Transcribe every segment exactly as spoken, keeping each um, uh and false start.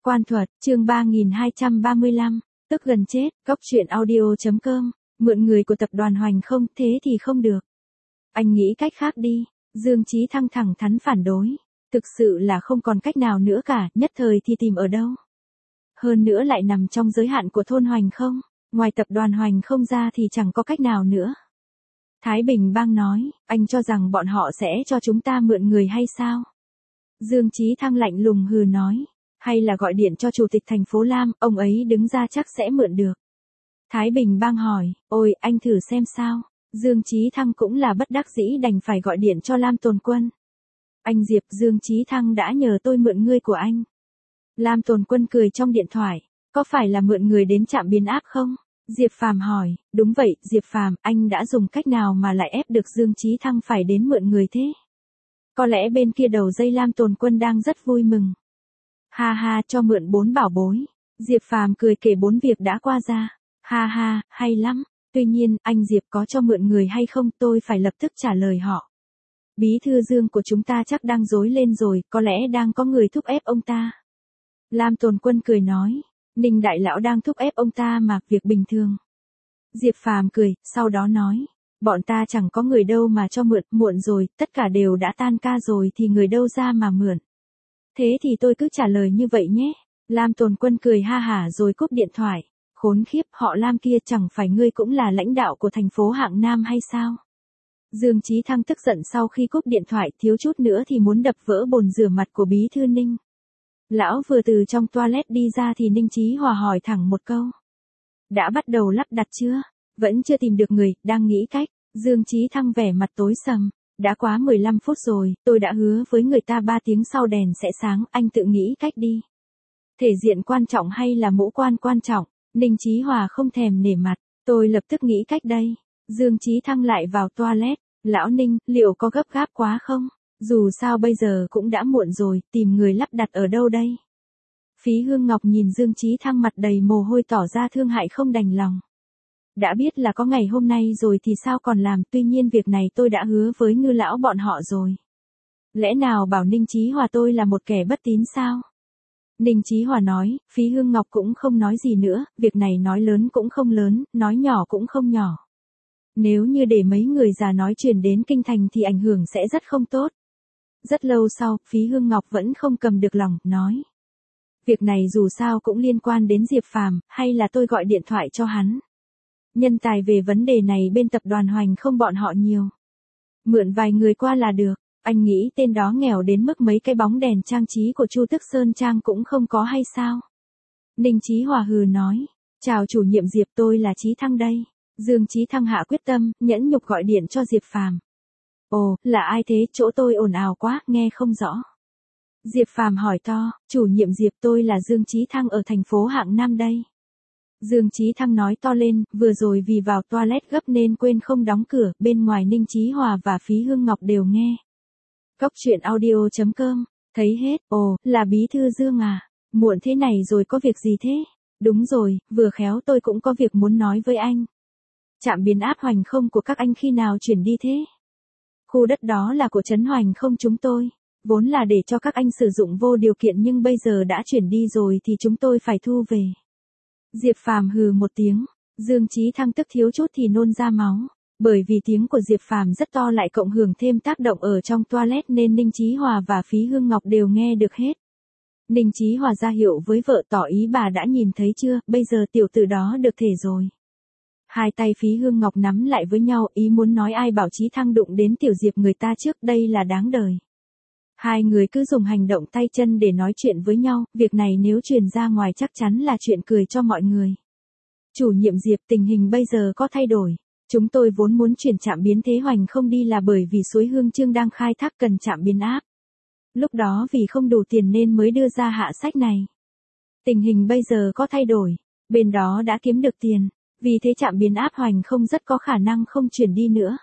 Quan thuật, chương ba nghìn hai trăm ba mươi lăm, tức gần chết, góc truyện audio.com, mượn người của tập đoàn Hoành không, thế thì không được. Anh nghĩ cách khác đi, Dương Chí Thăng thẳng thắn phản đối. Thực sự là không còn cách nào nữa cả, nhất thời thì tìm ở đâu. Hơn nữa lại nằm trong giới hạn của thôn Hoành không, ngoài tập đoàn Hoành không ra thì chẳng có cách nào nữa. Thái Bình Bang nói, anh cho rằng bọn họ sẽ cho chúng ta mượn người hay sao? Dương Chí Thăng lạnh lùng hừ nói, hay là gọi điện cho chủ tịch thành phố Lam, ông ấy đứng ra chắc sẽ mượn được. Thái Bình Bang hỏi, ôi, anh thử xem sao. Dương Chí Thăng cũng là bất đắc dĩ đành phải gọi điện cho Lam Tồn Quân. Anh Diệp, Dương Chí Thăng đã nhờ tôi mượn ngươi của anh. Lam Tồn Quân cười trong điện thoại, có phải là mượn người đến trạm biến áp không? Diệp Phàm hỏi, đúng vậy, Diệp Phàm, anh đã dùng cách nào mà lại ép được Dương Chí Thăng phải đến mượn người thế? Có lẽ bên kia đầu dây Lam Tồn Quân đang rất vui mừng. Ha ha, cho mượn bốn bảo bối. Diệp Phàm cười kể bốn việc đã qua ra. Ha ha, hay lắm. Tuy nhiên, anh Diệp có cho mượn người hay không, tôi phải lập tức trả lời họ. Bí thư Dương của chúng ta chắc đang rối lên rồi, có lẽ đang có người thúc ép ông ta. Lam Tồn Quân cười nói, Ninh đại lão đang thúc ép ông ta mà, việc bình thường. Diệp Phàm cười, sau đó nói, bọn ta chẳng có người đâu mà cho mượn, muộn rồi, tất cả đều đã tan ca rồi thì người đâu ra mà mượn. Thế thì tôi cứ trả lời như vậy nhé. Lam Tồn Quân cười ha hả rồi cúp điện thoại. Khốn khiếp, họ Lam kia chẳng phải ngươi cũng là lãnh đạo của thành phố Hạng Nam hay sao? Dương Chí Thăng tức giận sau khi cúp điện thoại, thiếu chút nữa thì muốn đập vỡ bồn rửa mặt của bí thư Ninh. Lão vừa từ trong toilet đi ra thì Ninh Chí Hòa hỏi thẳng một câu. Đã bắt đầu lắp đặt chưa? Vẫn chưa tìm được người, đang nghĩ cách. Dương Chí Thăng vẻ mặt tối sầm. Đã quá mười lăm phút rồi, tôi đã hứa với người ta ba tiếng sau đèn sẽ sáng, anh tự nghĩ cách đi. Thể diện quan trọng hay là mũ quan quan trọng? Ninh Chí Hòa không thèm nể mặt, tôi lập tức nghĩ cách đây. Dương Chí Thăng lại vào toilet, lão Ninh, liệu có gấp gáp quá không? Dù sao bây giờ cũng đã muộn rồi, tìm người lắp đặt ở đâu đây? Phí Hương Ngọc nhìn Dương Chí Thăng mặt đầy mồ hôi tỏ ra thương hại không đành lòng. Đã biết là có ngày hôm nay rồi thì sao còn làm, tuy nhiên việc này tôi đã hứa với Ngư lão bọn họ rồi. Lẽ nào bảo Ninh Chí Hòa tôi là một kẻ bất tín sao? Ninh Chí Hòa nói, Phí Hương Ngọc cũng không nói gì nữa, việc này nói lớn cũng không lớn, nói nhỏ cũng không nhỏ. Nếu như để mấy người già nói truyền đến kinh thành thì ảnh hưởng sẽ rất không tốt. Rất lâu sau, Phí Hương Ngọc vẫn không cầm được lòng, nói. Việc này dù sao cũng liên quan đến Diệp Phàm, hay là tôi gọi điện thoại cho hắn. Nhân tài về vấn đề này bên tập đoàn Hoành không bọn họ nhiều. Mượn vài người qua là được, anh nghĩ tên đó nghèo đến mức mấy cái bóng đèn trang trí của Chu Tức Sơn Trang cũng không có hay sao? Ninh Chí Hòa hừ nói, chào chủ nhiệm Diệp, tôi là Chí Thăng đây. Dương Chí Thăng hạ quyết tâm, nhẫn nhục gọi điện cho Diệp Phàm. Ồ, là ai thế, chỗ tôi ồn ào quá, nghe không rõ. Diệp Phàm hỏi to, chủ nhiệm Diệp, tôi là Dương Chí Thăng ở thành phố Hạng Nam đây. Dương Chí Thăng nói to lên, vừa rồi vì vào toilet gấp nên quên không đóng cửa, bên ngoài Ninh Chí Hòa và Phí Hương Ngọc đều nghe. Góc truyện audio.com, thấy hết, ồ, là bí thư Dương à, muộn thế này rồi có việc gì thế? Đúng rồi, vừa khéo tôi cũng có việc muốn nói với anh. Trạm biến áp Hoành không của các anh khi nào chuyển đi thế? Khu đất đó là của trấn Hoành không chúng tôi, vốn là để cho các anh sử dụng vô điều kiện nhưng bây giờ đã chuyển đi rồi thì chúng tôi phải thu về. Diệp Phàm hừ một tiếng, Dương Chí Thăng tức thiếu chút thì nôn ra máu, bởi vì tiếng của Diệp Phàm rất to lại cộng hưởng thêm tác động ở trong toilet nên Ninh Chí Hòa và Phí Hương Ngọc đều nghe được hết. Ninh Chí Hòa ra hiệu với vợ tỏ ý bà đã nhìn thấy chưa, bây giờ tiểu tử đó được thể rồi. Hai tay Phí Hương Ngọc nắm lại với nhau, ý muốn nói ai bảo Chí Thăng đụng đến tiểu Diệp người ta trước, đây là đáng đời. Hai người cứ dùng hành động tay chân để nói chuyện với nhau, việc này nếu truyền ra ngoài chắc chắn là chuyện cười cho mọi người. Chủ nhiệm Diệp, tình hình bây giờ có thay đổi. Chúng tôi vốn muốn chuyển trạm biến thế Hoành không đi là bởi vì suối Hương Chương đang khai thác cần trạm biến áp. Lúc đó vì không đủ tiền nên mới đưa ra hạ sách này. Tình hình bây giờ có thay đổi, bên đó đã kiếm được tiền, vì thế trạm biến áp Hoành không rất có khả năng không chuyển đi nữa.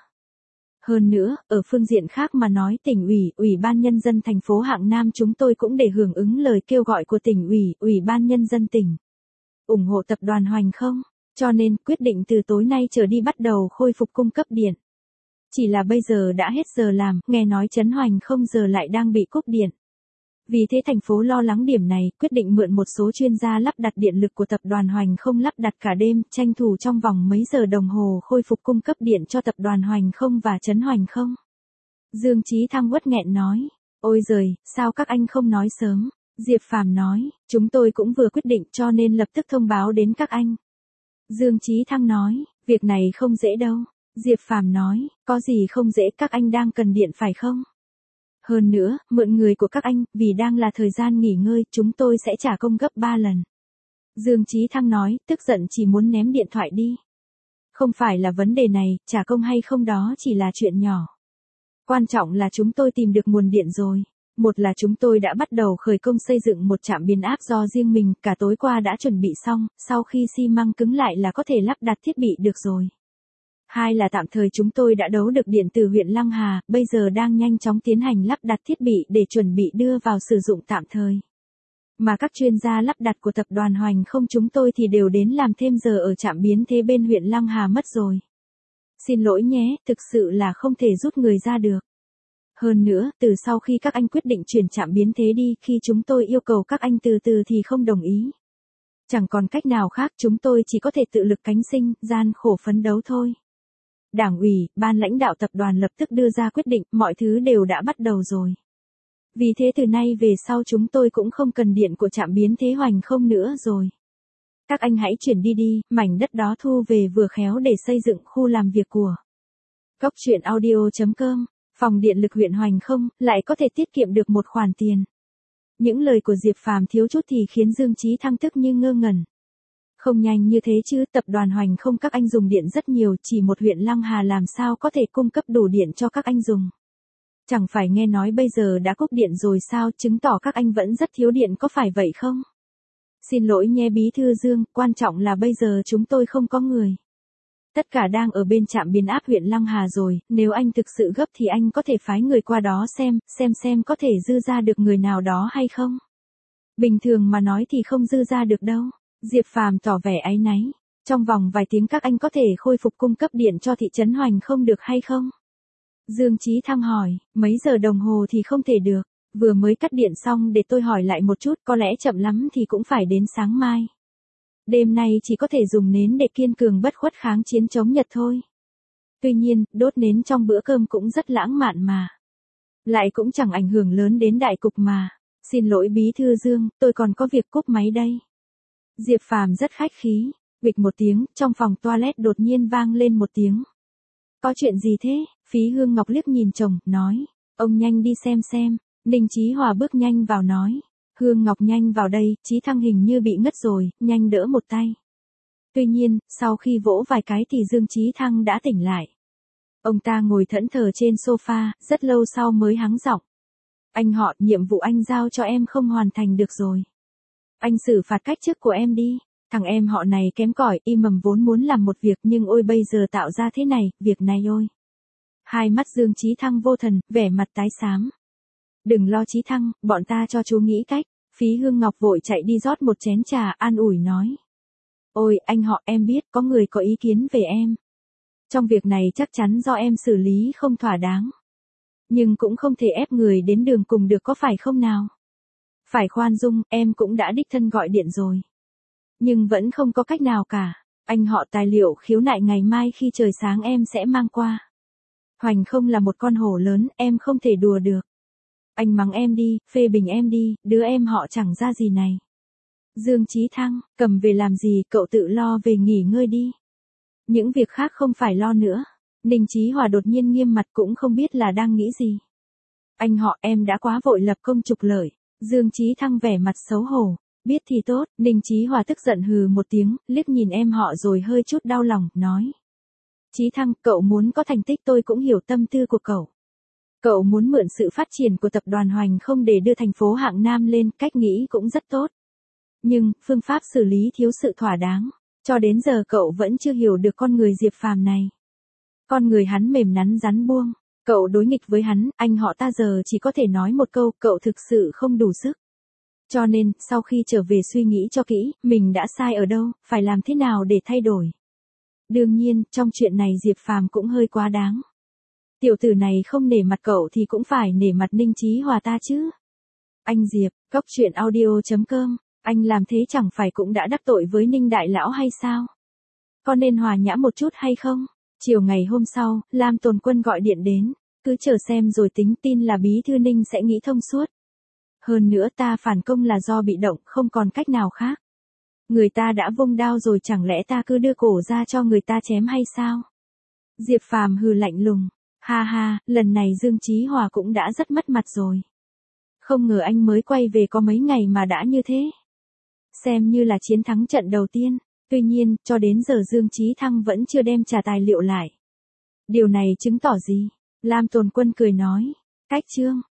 Hơn nữa, ở phương diện khác mà nói tỉnh ủy, ủy ban nhân dân thành phố Hạng Nam chúng tôi cũng để hưởng ứng lời kêu gọi của tỉnh ủy, ủy ban nhân dân tỉnh. ủng hộ tập đoàn Hoành không, cho nên quyết định từ tối nay trở đi bắt đầu khôi phục cung cấp điện. Chỉ là bây giờ đã hết giờ làm, nghe nói trấn Hoành không giờ lại đang bị cúp điện. Vì thế thành phố lo lắng điểm này, quyết định mượn một số chuyên gia lắp đặt điện lực của tập đoàn Hoành Không lắp đặt cả đêm, tranh thủ trong vòng mấy giờ đồng hồ khôi phục cung cấp điện cho tập đoàn Hoành Không và trấn Hoành Không. Dương Chí Thăng uất nghẹn nói, ôi giời, sao các anh không nói sớm? Diệp Phàm nói, chúng tôi cũng vừa quyết định cho nên lập tức thông báo đến các anh. Dương Chí Thăng nói, việc này không dễ đâu. Diệp Phàm nói, có gì không dễ, các anh đang cần điện phải không? Hơn nữa, mượn người của các anh, vì đang là thời gian nghỉ ngơi, chúng tôi sẽ trả công gấp ba lần. Dương Chí Thăng nói, tức giận chỉ muốn ném điện thoại đi. Không phải là vấn đề này, trả công hay không đó chỉ là chuyện nhỏ. Quan trọng là chúng tôi tìm được nguồn điện rồi. Một là chúng tôi đã bắt đầu khởi công xây dựng một trạm biến áp do riêng mình, cả tối qua đã chuẩn bị xong, sau khi xi măng cứng lại là có thể lắp đặt thiết bị được rồi. Hai là tạm thời chúng tôi đã đấu được điện từ huyện Lăng Hà, bây giờ đang nhanh chóng tiến hành lắp đặt thiết bị để chuẩn bị đưa vào sử dụng tạm thời. Mà các chuyên gia lắp đặt của tập đoàn Hoành Không chúng tôi thì đều đến làm thêm giờ ở trạm biến thế bên huyện Lăng Hà mất rồi. Xin lỗi nhé, thực sự là không thể rút người ra được. Hơn nữa, từ sau khi các anh quyết định chuyển trạm biến thế đi, khi chúng tôi yêu cầu các anh từ từ thì không đồng ý. Chẳng còn cách nào khác, chúng tôi chỉ có thể tự lực cánh sinh, gian khổ phấn đấu thôi. Đảng ủy, ban lãnh đạo tập đoàn lập tức đưa ra quyết định, mọi thứ đều đã bắt đầu rồi. Vì thế từ nay về sau chúng tôi cũng không cần điện của trạm biến thế Hoành Không nữa rồi. Các anh hãy chuyển đi đi, mảnh đất đó thu về vừa khéo để xây dựng khu làm việc của. Góc truyện audio chấm com, phòng điện lực huyện Hoành Không, lại có thể tiết kiệm được một khoản tiền. Những lời của Diệp Phàm thiếu chút thì khiến Dương Chí Thăng tức như ngơ ngẩn. Không nhanh như thế chứ, tập đoàn Hoành Không các anh dùng điện rất nhiều, chỉ một huyện Lăng Hà làm sao có thể cung cấp đủ điện cho các anh dùng. Chẳng phải nghe nói bây giờ đã cúp điện rồi sao, chứng tỏ các anh vẫn rất thiếu điện có phải vậy không? Xin lỗi nhé bí thư Dương, quan trọng là bây giờ chúng tôi không có người. Tất cả đang ở bên trạm biến áp huyện Lăng Hà rồi, nếu anh thực sự gấp thì anh có thể phái người qua đó xem, xem xem có thể dư ra được người nào đó hay không. Bình thường mà nói thì không dư ra được đâu. Diệp Phàm tỏ vẻ áy náy. Trong vòng vài tiếng các anh có thể khôi phục cung cấp điện cho thị trấn Hoành Không được hay không? Dương Chí Thăng hỏi, mấy giờ đồng hồ thì không thể được, vừa mới cắt điện xong để tôi hỏi lại một chút, có lẽ chậm lắm thì cũng phải đến sáng mai. Đêm nay chỉ có thể dùng nến để kiên cường bất khuất kháng chiến chống Nhật thôi. Tuy nhiên, đốt nến trong bữa cơm cũng rất lãng mạn mà. Lại cũng chẳng ảnh hưởng lớn đến đại cục mà. Xin lỗi bí thư Dương, tôi còn có việc cúp máy đây. Diệp Phàm rất khách khí, bịch một tiếng, trong phòng toilet đột nhiên vang lên một tiếng. Có chuyện gì thế? Phí Hương Ngọc liếc nhìn chồng, nói, ông nhanh đi xem xem. Ninh Chí Hòa bước nhanh vào nói, Hương Ngọc nhanh vào đây, Chí Thăng hình như bị ngất rồi, nhanh đỡ một tay. Tuy nhiên, sau khi vỗ vài cái thì Dương Chí Thăng đã tỉnh lại. Ông ta ngồi thẫn thờ trên sofa, rất lâu sau mới hắng giọng. Anh họ, nhiệm vụ anh giao cho em không hoàn thành được rồi. Anh xử phạt cách chức của em đi. Thằng em họ này kém cỏi, y mầm vốn muốn làm một việc nhưng ôi bây giờ tạo ra thế này, việc này ôi. Hai mắt Dương Chí Thăng vô thần, vẻ mặt tái xám. Đừng lo Chí Thăng, bọn ta cho chú nghĩ cách. Phí Hương Ngọc vội chạy đi rót một chén trà, an ủi nói. Ôi, anh họ, em biết có người có ý kiến về em. Trong việc này chắc chắn do em xử lý không thỏa đáng. Nhưng cũng không thể ép người đến đường cùng được có phải không nào? Phải khoan dung, em cũng đã đích thân gọi điện rồi. Nhưng vẫn không có cách nào cả. Anh họ tài liệu khiếu nại ngày mai khi trời sáng em sẽ mang qua. Hoành Không là một con hổ lớn, em không thể đùa được. Anh mắng em đi, phê bình em đi, đứa em họ chẳng ra gì này. Dương Chí Thăng, cầm về làm gì, cậu tự lo về nghỉ ngơi đi. Những việc khác không phải lo nữa. Ninh Chí Hòa đột nhiên nghiêm mặt cũng không biết là đang nghĩ gì. Anh họ, em đã quá vội lập công trục lợi. Dương Chí Thăng vẻ mặt xấu hổ. Biết thì tốt, Ninh Chí Hòa tức giận hừ một tiếng, liếc nhìn em họ rồi hơi chút đau lòng, nói. Chí Thăng, cậu muốn có thành tích tôi cũng hiểu tâm tư của cậu. Cậu muốn mượn sự phát triển của tập đoàn Hoành Không để đưa thành phố hạng Nam lên, cách nghĩ cũng rất tốt. Nhưng, phương pháp xử lý thiếu sự thỏa đáng. Cho đến giờ cậu vẫn chưa hiểu được con người Diệp Phàm này. Con người hắn mềm nắn rắn buông. Cậu đối nghịch với hắn, anh họ ta giờ chỉ có thể nói một câu, cậu thực sự không đủ sức. Cho nên, sau khi trở về suy nghĩ cho kỹ, mình đã sai ở đâu, phải làm thế nào để thay đổi. Đương nhiên, trong chuyện này Diệp Phàm cũng hơi quá đáng. Tiểu tử này không nể mặt cậu thì cũng phải nể mặt Ninh Chí Hòa ta chứ. Anh Diệp, Cốc truyện audio.com, anh làm thế chẳng phải cũng đã đắc tội với Ninh Đại Lão hay sao? Có nên hòa nhã một chút hay không? Chiều ngày hôm sau, Lam Tồn Quân gọi điện đến, cứ chờ xem rồi tính, tin là bí thư Ninh sẽ nghĩ thông suốt. Hơn nữa ta phản công là do bị động, không còn cách nào khác. Người ta đã vung đao rồi, chẳng lẽ ta cứ đưa cổ ra cho người ta chém hay sao? Diệp Phàm hừ lạnh lùng, ha ha, lần này Dương Chí Hòa cũng đã rất mất mặt rồi. Không ngờ anh mới quay về có mấy ngày mà đã như thế. Xem như là chiến thắng trận đầu tiên, tuy nhiên, cho đến giờ Dương Chí Thăng vẫn chưa đem trả tài liệu lại. Điều này chứng tỏ gì? Lam Tồn Quân cười nói, cách chương.